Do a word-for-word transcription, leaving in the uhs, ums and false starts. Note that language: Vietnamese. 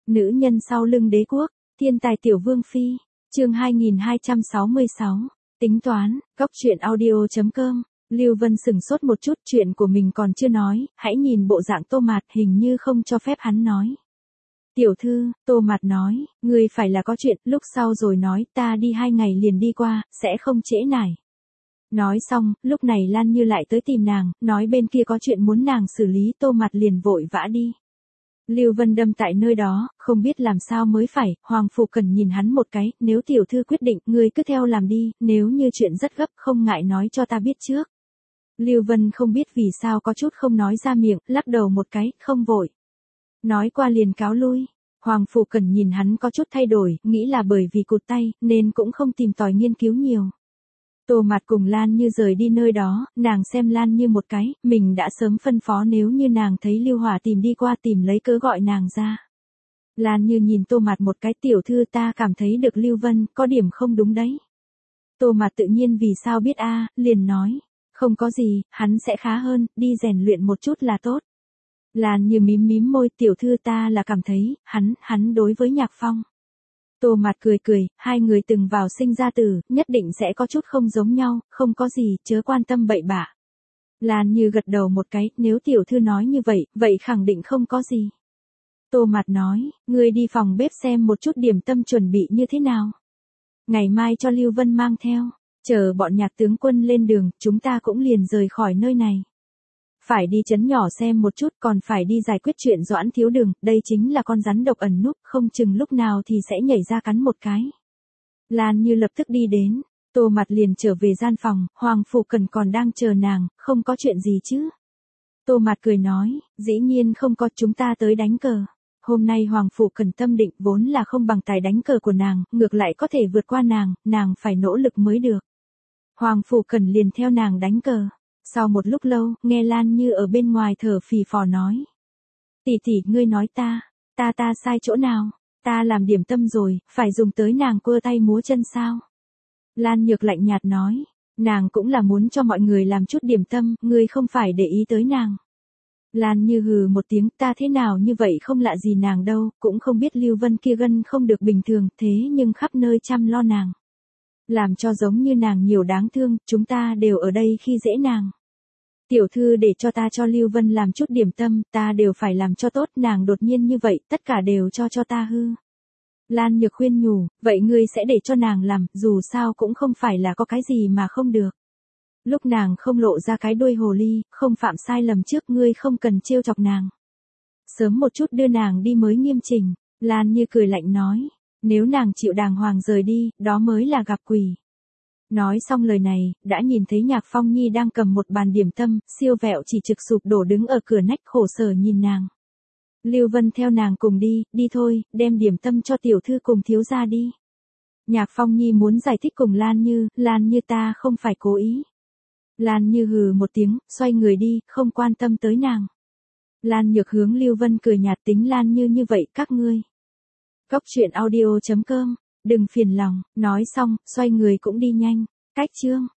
Nữ nhân sau lưng đế quốc, thiên tài tiểu vương phi, chương hai nghìn hai trăm sáu mươi sáu, tính toán, góc truyện audio chấm com. Lưu Vân sừng sốt một chút, chuyện của mình còn chưa nói, hãy nhìn bộ dạng Tô Mạt hình như không cho phép hắn nói. Tiểu thư, Tô Mạt nói, ngươi phải là có chuyện, lúc sau rồi nói, ta đi hai ngày liền đi qua, sẽ không trễ nải. Nói xong, lúc này Lan Như lại tới tìm nàng, nói bên kia có chuyện muốn nàng xử lý, Tô Mạt liền vội vã đi. Lưu Vân đâm tại nơi đó, không biết làm sao mới phải, Hoàng Phủ Cần nhìn hắn một cái, nếu tiểu thư quyết định, ngươi cứ theo làm đi, nếu như chuyện rất gấp không ngại nói cho ta biết trước. Lưu Vân không biết vì sao có chút không nói ra miệng, lắc đầu một cái, không vội. Nói qua liền cáo lui. Hoàng Phủ Cần nhìn hắn có chút thay đổi, nghĩ là bởi vì cụt tay, nên cũng không tìm tòi nghiên cứu nhiều. Tô Mạt cùng Lan Như rời đi nơi đó, nàng xem Lan Như một cái, mình đã sớm phân phó nếu như nàng thấy Lưu Hỏa tìm đi qua tìm lấy cớ gọi nàng ra. Lan Như nhìn Tô Mạt một cái, tiểu thư ta cảm thấy được Lưu Vân, có điểm không đúng đấy. Tô Mạt tự nhiên vì sao biết a, liền nói, không có gì, hắn sẽ khá hơn, đi rèn luyện một chút là tốt. Lan Như mím mím môi, tiểu thư ta là cảm thấy, hắn, hắn đối với Nhạc Phong. Tô Mạt cười cười, hai người từng vào sinh ra tử, nhất định sẽ có chút không giống nhau, không có gì, chớ quan tâm bậy bạ. Lan Như gật đầu một cái, nếu tiểu thư nói như vậy, vậy khẳng định không có gì. Tô Mạt nói, ngươi đi phòng bếp xem một chút điểm tâm chuẩn bị như thế nào. Ngày mai cho Lưu Vân mang theo, chờ bọn Nhạc tướng quân lên đường, chúng ta cũng liền rời khỏi nơi này. Phải đi trấn nhỏ xem một chút, còn phải đi giải quyết chuyện Doãn Thiếu Đường, đây chính là con rắn độc ẩn núp, không chừng lúc nào thì sẽ nhảy ra cắn một cái. Lan Như lập tức đi đến, Tô Mạt liền trở về gian phòng, Hoàng Phủ Cần còn đang chờ nàng, không có chuyện gì chứ. Tô Mạt cười nói, dĩ nhiên không có, chúng ta tới đánh cờ. Hôm nay Hoàng Phủ Cần tâm định vốn là không bằng tài đánh cờ của nàng, ngược lại có thể vượt qua nàng, nàng phải nỗ lực mới được. Hoàng Phủ Cần liền theo nàng đánh cờ. Sau một lúc lâu, nghe Lan Như ở bên ngoài thở phì phò nói. Tỷ tỷ, ngươi nói ta, ta ta sai chỗ nào, ta làm điểm tâm rồi, phải dùng tới nàng quơ tay múa chân sao? Lan Nhược lạnh nhạt nói, nàng cũng là muốn cho mọi người làm chút điểm tâm, ngươi không phải để ý tới nàng. Lan Như hừ một tiếng, ta thế nào như vậy không lạ gì nàng đâu, cũng không biết Lưu Vân kia gân không được bình thường, thế nhưng khắp nơi chăm lo nàng. Làm cho giống như nàng nhiều đáng thương, chúng ta đều ở đây khi dễ nàng. Tiểu thư để cho ta cho Lưu Vân làm chút điểm tâm, ta đều phải làm cho tốt, nàng đột nhiên như vậy, tất cả đều cho cho ta hư. Lan Nhược khuyên nhủ, vậy ngươi sẽ để cho nàng làm, dù sao cũng không phải là có cái gì mà không được. Lúc nàng không lộ ra cái đuôi hồ ly, không phạm sai lầm trước, ngươi không cần trêu chọc nàng. Sớm một chút đưa nàng đi mới nghiêm chỉnh. Lan Như cười lạnh nói, nếu nàng chịu đàng hoàng rời đi, đó mới là gặp quỷ. Nói xong lời này, đã nhìn thấy Nhạc Phong Nhi đang cầm một bàn điểm tâm, siêu vẹo chỉ trực sụp đổ đứng ở cửa nách khổ sở nhìn nàng. Lưu Vân theo nàng cùng đi, đi thôi, đem điểm tâm cho tiểu thư cùng thiếu gia đi. Nhạc Phong Nhi muốn giải thích cùng Lan Như, Lan Như ta không phải cố ý. Lan Như hừ một tiếng, xoay người đi, không quan tâm tới nàng. Lan Nhược hướng Lưu Vân cười nhạt, tính Lan Như như vậy các ngươi. Góc truyện audio chấm com, đừng phiền lòng, nói xong, xoay người cũng đi nhanh, cách chương.